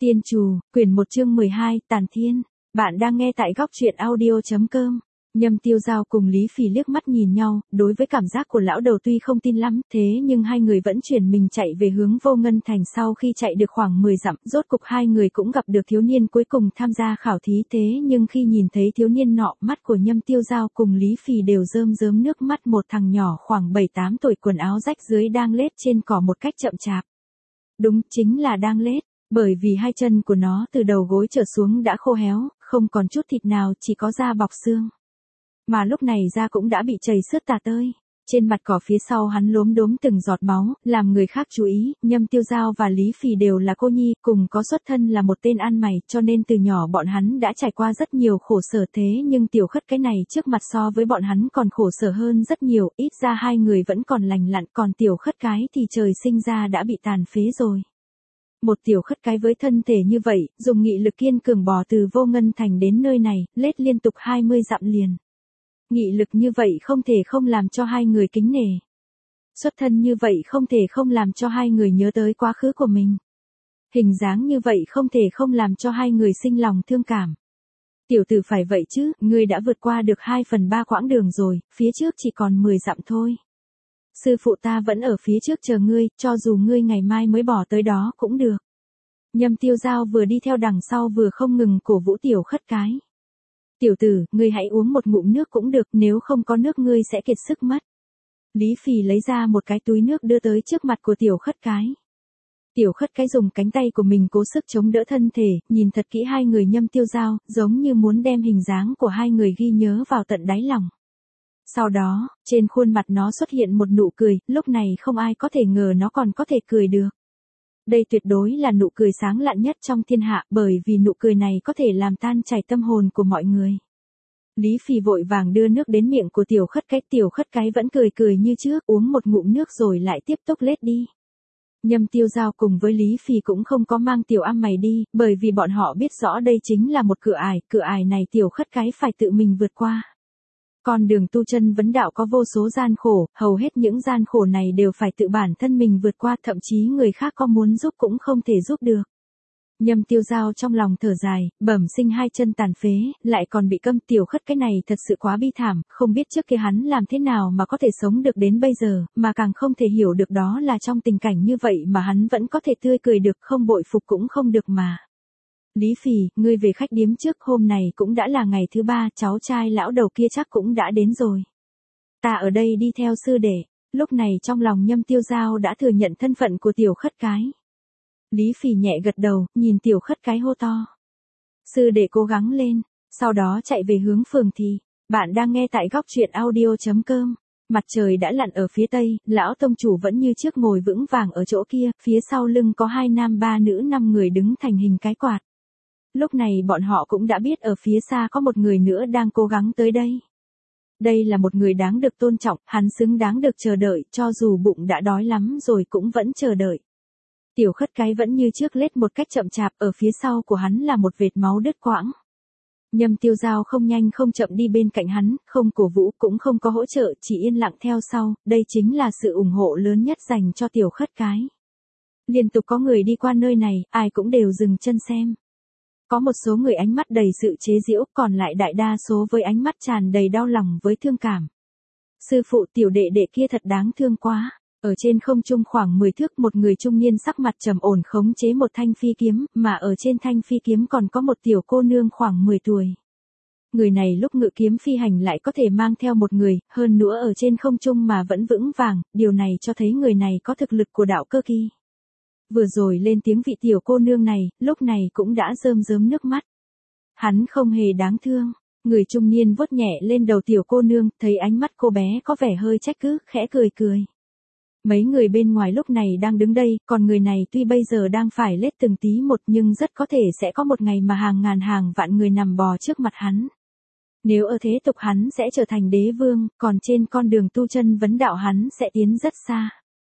Tiên Trù, quyển 1 chương 12, Tàn Thiên. Bạn đang nghe tại góc truyện audio.com. Nhâm Tiêu Giao cùng Lý Phỉ liếc mắt nhìn nhau, đối với cảm giác của lão đầu tuy không tin lắm, thế nhưng hai người vẫn chuyển mình chạy về hướng Vô Ngân Thành. Sau khi chạy được khoảng 10 dặm, rốt cục hai người cũng gặp được thiếu niên cuối cùng tham gia khảo thí. Thế nhưng khi nhìn thấy thiếu niên nọ, mắt của Nhâm Tiêu Giao cùng Lý Phỉ đều rơm rớm nước mắt. Một thằng nhỏ khoảng 7-8 tuổi quần áo rách dưới đang lết trên cỏ một cách chậm chạp. Đúng, chính là đang lết. Bởi vì hai chân của nó từ đầu gối trở xuống đã khô héo, không còn chút thịt nào, chỉ có da bọc xương. Mà lúc này da cũng đã bị chảy xước tả tơi. Trên mặt cỏ phía sau hắn lốm đốm từng giọt máu, làm người khác chú ý. Nhâm Tiêu Giao và Lý Phỉ đều là cô nhi, cùng có xuất thân là một tên ăn mày, cho nên từ nhỏ bọn hắn đã trải qua rất nhiều khổ sở. Thế nhưng Tiểu Khất cái này trước mặt so với bọn hắn còn khổ sở hơn rất nhiều, ít ra hai người vẫn còn lành lặn, còn Tiểu Khất cái thì trời sinh ra đã bị tàn phế rồi. Một Tiểu Khất cái với thân thể như vậy, dùng nghị lực kiên cường bò từ Vô Ngân Thành đến nơi này, lết liên tục 20 dặm liền. Nghị lực như vậy không thể không làm cho hai người kính nể. Xuất thân như vậy không thể không làm cho hai người nhớ tới quá khứ của mình. Hình dáng như vậy không thể không làm cho hai người sinh lòng thương cảm. Tiểu tử phải vậy chứ, ngươi đã vượt qua được 2/3 quãng đường rồi, phía trước chỉ còn 10 dặm thôi. Sư phụ ta vẫn ở phía trước chờ ngươi, cho dù ngươi ngày mai mới bỏ tới đó cũng được. Nhâm Tiêu Giao vừa đi theo đằng sau vừa không ngừng cổ vũ Tiểu Khất cái. Tiểu tử, ngươi hãy uống một ngụm nước cũng được, nếu không có nước ngươi sẽ kiệt sức mất. Lý Phỉ lấy ra một cái túi nước đưa tới trước mặt của Tiểu Khất cái. Tiểu Khất cái dùng cánh tay của mình cố sức chống đỡ thân thể, nhìn thật kỹ hai người Nhâm Tiêu Giao, giống như muốn đem hình dáng của hai người ghi nhớ vào tận đáy lòng. Sau đó, trên khuôn mặt nó xuất hiện một nụ cười, lúc này không ai có thể ngờ nó còn có thể cười được. Đây tuyệt đối là nụ cười sáng lạn nhất trong thiên hạ, bởi vì nụ cười này có thể làm tan chảy tâm hồn của mọi người. Lý Phỉ vội vàng đưa nước đến miệng của Tiểu Khất cái vẫn cười cười như trước, uống một ngụm nước rồi lại tiếp tục lết đi. Nhâm Tiêu Giao cùng với Lý Phỉ cũng không có mang Tiểu Am Mày đi, bởi vì bọn họ biết rõ đây chính là một cửa ải này Tiểu Khất cái phải tự mình vượt qua. Con đường tu chân vấn đạo có vô số gian khổ, hầu hết những gian khổ này đều phải tự bản thân mình vượt qua, thậm chí người khác có muốn giúp cũng không thể giúp được. Nhâm Tiêu Giao trong lòng thở dài, bẩm sinh hai chân tàn phế, lại còn bị câm. Tiểu Khất cái này thật sự quá bi thảm, không biết trước kia hắn làm thế nào mà có thể sống được đến bây giờ, mà càng không thể hiểu được đó là trong tình cảnh như vậy mà hắn vẫn có thể tươi cười được, không bội phục cũng không được mà. Lý Phỉ, ngươi về khách điếm trước, hôm này cũng đã là ngày thứ 3, cháu trai lão đầu kia chắc cũng đã đến rồi. Ta ở đây đi theo sư đệ. Lúc này trong lòng Nhâm Tiêu Giao đã thừa nhận thân phận của Tiểu Khất cái. Lý Phỉ nhẹ gật đầu, nhìn Tiểu Khất cái hô to. Sư đệ cố gắng lên, sau đó chạy về hướng phường thị. Bạn đang nghe tại góc truyện audio.com. Mặt trời đã lặn ở phía tây, lão tông chủ vẫn như trước ngồi vững vàng ở chỗ kia, phía sau lưng có 2 nam 3 nữ 5 người đứng thành hình cái quạt. Lúc này bọn họ cũng đã biết ở phía xa có một người nữa đang cố gắng tới đây. Đây là một người đáng được tôn trọng, hắn xứng đáng được chờ đợi, cho dù bụng đã đói lắm rồi cũng vẫn chờ đợi. Tiểu Khất cái vẫn như trước lết một cách chậm chạp, ở phía sau của hắn là một vệt máu đứt quãng. Nhâm Tiêu Giao không nhanh không chậm đi bên cạnh hắn, không cổ vũ cũng không có hỗ trợ, chỉ yên lặng theo sau, đây chính là sự ủng hộ lớn nhất dành cho Tiểu Khất cái. Liên tục có người đi qua nơi này, ai cũng đều dừng chân xem. Có một số người ánh mắt đầy sự chế giễu, còn lại đại đa số với ánh mắt tràn đầy đau lòng với thương cảm. Sư phụ, tiểu đệ đệ kia thật đáng thương quá. Ở trên không trung khoảng 10 thước, một người trung niên sắc mặt trầm ổn khống chế một thanh phi kiếm, mà ở trên thanh phi kiếm còn có một tiểu cô nương khoảng 10 tuổi. Người này lúc ngự kiếm phi hành lại có thể mang theo một người, hơn nữa ở trên không trung mà vẫn vững vàng, điều này cho thấy người này có thực lực của đạo cơ kỳ. Vừa rồi lên tiếng vị tiểu cô nương này, lúc này cũng đã rơm rớm nước mắt. Hắn không hề đáng thương. Người trung niên vuốt nhẹ lên đầu tiểu cô nương, thấy ánh mắt cô bé có vẻ hơi trách cứ, khẽ cười cười. Mấy người bên ngoài lúc này đang đứng đây, còn người này tuy bây giờ đang phải lết từng tí một nhưng rất có thể sẽ có một ngày mà hàng ngàn hàng vạn người nằm bò trước mặt hắn. Nếu ở thế tục hắn sẽ trở thành đế vương, còn trên con đường tu chân vấn đạo hắn sẽ tiến rất xa.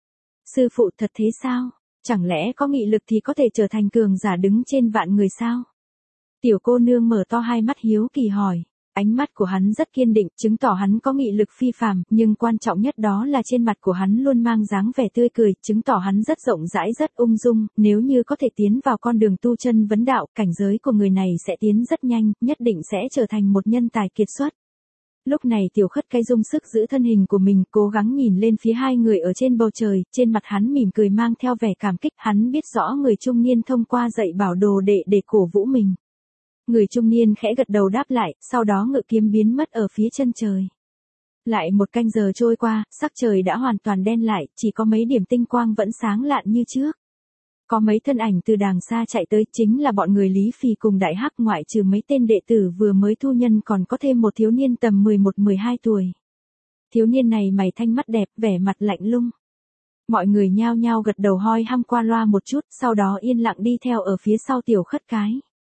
Sư phụ, thật thế sao? Chẳng lẽ có nghị lực thì có thể trở thành cường giả đứng trên vạn người sao? Tiểu cô nương mở to hai mắt hiếu kỳ hỏi. Ánh mắt của hắn rất kiên định, chứng tỏ hắn có nghị lực phi phàm, nhưng quan trọng nhất đó là trên mặt của hắn luôn mang dáng vẻ tươi cười, chứng tỏ hắn rất rộng rãi rất ung dung, nếu như có thể tiến vào con đường tu chân vấn đạo, cảnh giới của người này sẽ tiến rất nhanh, nhất định sẽ trở thành một nhân tài kiệt xuất. Lúc này Tiểu Khất Cái dùng sức giữ thân hình của mình, cố gắng nhìn lên phía hai người ở trên bầu trời, trên mặt hắn mỉm cười mang theo vẻ cảm kích, hắn biết rõ người trung niên thông qua dạy bảo đồ đệ để cổ vũ mình. Người trung niên khẽ gật đầu đáp lại, sau đó ngự kiếm biến mất ở phía chân trời. Lại một canh giờ trôi qua, sắc trời đã hoàn toàn đen lại, chỉ có mấy điểm tinh quang vẫn sáng lạn như trước. Có mấy thân ảnh từ đàng xa chạy tới, chính là bọn người Lý Phì cùng Đại Hắc, ngoại trừ mấy tên đệ tử vừa mới thu nhân còn có thêm một thiếu niên tầm 11-12 tuổi. Thiếu niên này mày thanh mắt đẹp, vẻ mặt lạnh lùng. Mọi người nhao nhao gật đầu hoi hăm qua loa một chút, sau đó yên lặng đi theo ở phía sau Tiểu Khất Cái.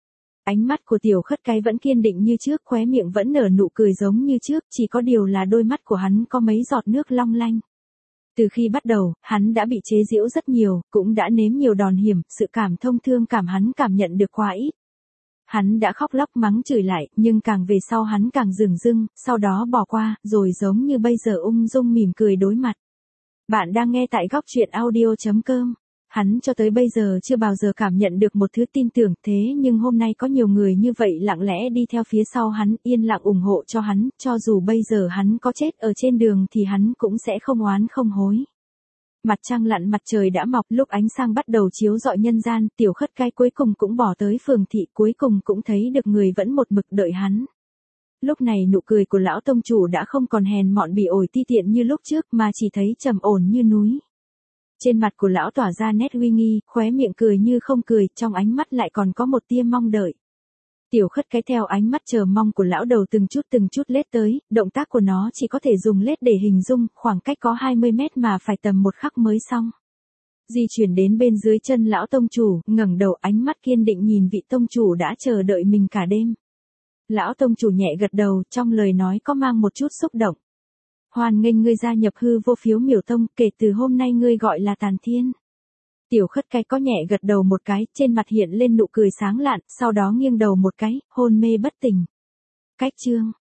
Ánh mắt của Tiểu Khất Cái vẫn kiên định như trước, khóe miệng vẫn nở nụ cười giống như trước, chỉ có điều là đôi mắt của hắn có mấy giọt nước long lanh. Từ khi bắt đầu, hắn đã bị chế giễu rất nhiều, cũng đã nếm nhiều đòn hiểm, sự cảm thông thương cảm hắn cảm nhận được quá ít. Hắn đã khóc lóc mắng chửi lại, nhưng càng về sau hắn càng dửng dưng, sau đó bỏ qua, rồi giống như bây giờ ung dung mỉm cười đối mặt. Bạn đang nghe tại góc truyện audio.com. Hắn cho tới bây giờ chưa bao giờ cảm nhận được một thứ tin tưởng, thế nhưng hôm nay có nhiều người như vậy lặng lẽ đi theo phía sau hắn, yên lặng ủng hộ cho hắn, cho dù bây giờ hắn có chết ở trên đường thì hắn cũng sẽ không oán không hối. Mặt trăng lặn mặt trời đã mọc, lúc ánh sáng bắt đầu chiếu rọi nhân gian, Tiểu Khất Cái cuối cùng cũng bỏ tới phường thị, cuối cùng cũng thấy được người vẫn một mực đợi hắn. Lúc này nụ cười của lão tông chủ đã không còn hèn mọn bỉ ổi ti tiện như lúc trước mà chỉ thấy trầm ổn như núi. Trên mặt của lão tỏa ra nét uy nghi, khóe miệng cười như không cười, trong ánh mắt lại còn có một tia mong đợi. Tiểu Khất Cái theo ánh mắt chờ mong của lão đầu từng chút lết tới, động tác của nó chỉ có thể dùng lết để hình dung, khoảng cách có 20 mét mà phải tầm một khắc mới xong. Di chuyển đến bên dưới chân lão tông chủ, ngẩng đầu ánh mắt kiên định nhìn vị tông chủ đã chờ đợi mình cả đêm. Lão tông chủ nhẹ gật đầu, trong lời nói có mang một chút xúc động. Hoan nghênh ngươi gia nhập Hư Vô Phiếu Miểu Tông, kể từ hôm nay ngươi gọi là Tàn Thiên. Tiểu Khất Cái có nhẹ gật đầu một cái, trên mặt hiện lên nụ cười sáng lạn, sau đó nghiêng đầu một cái, hôn mê bất tỉnh. Cách chương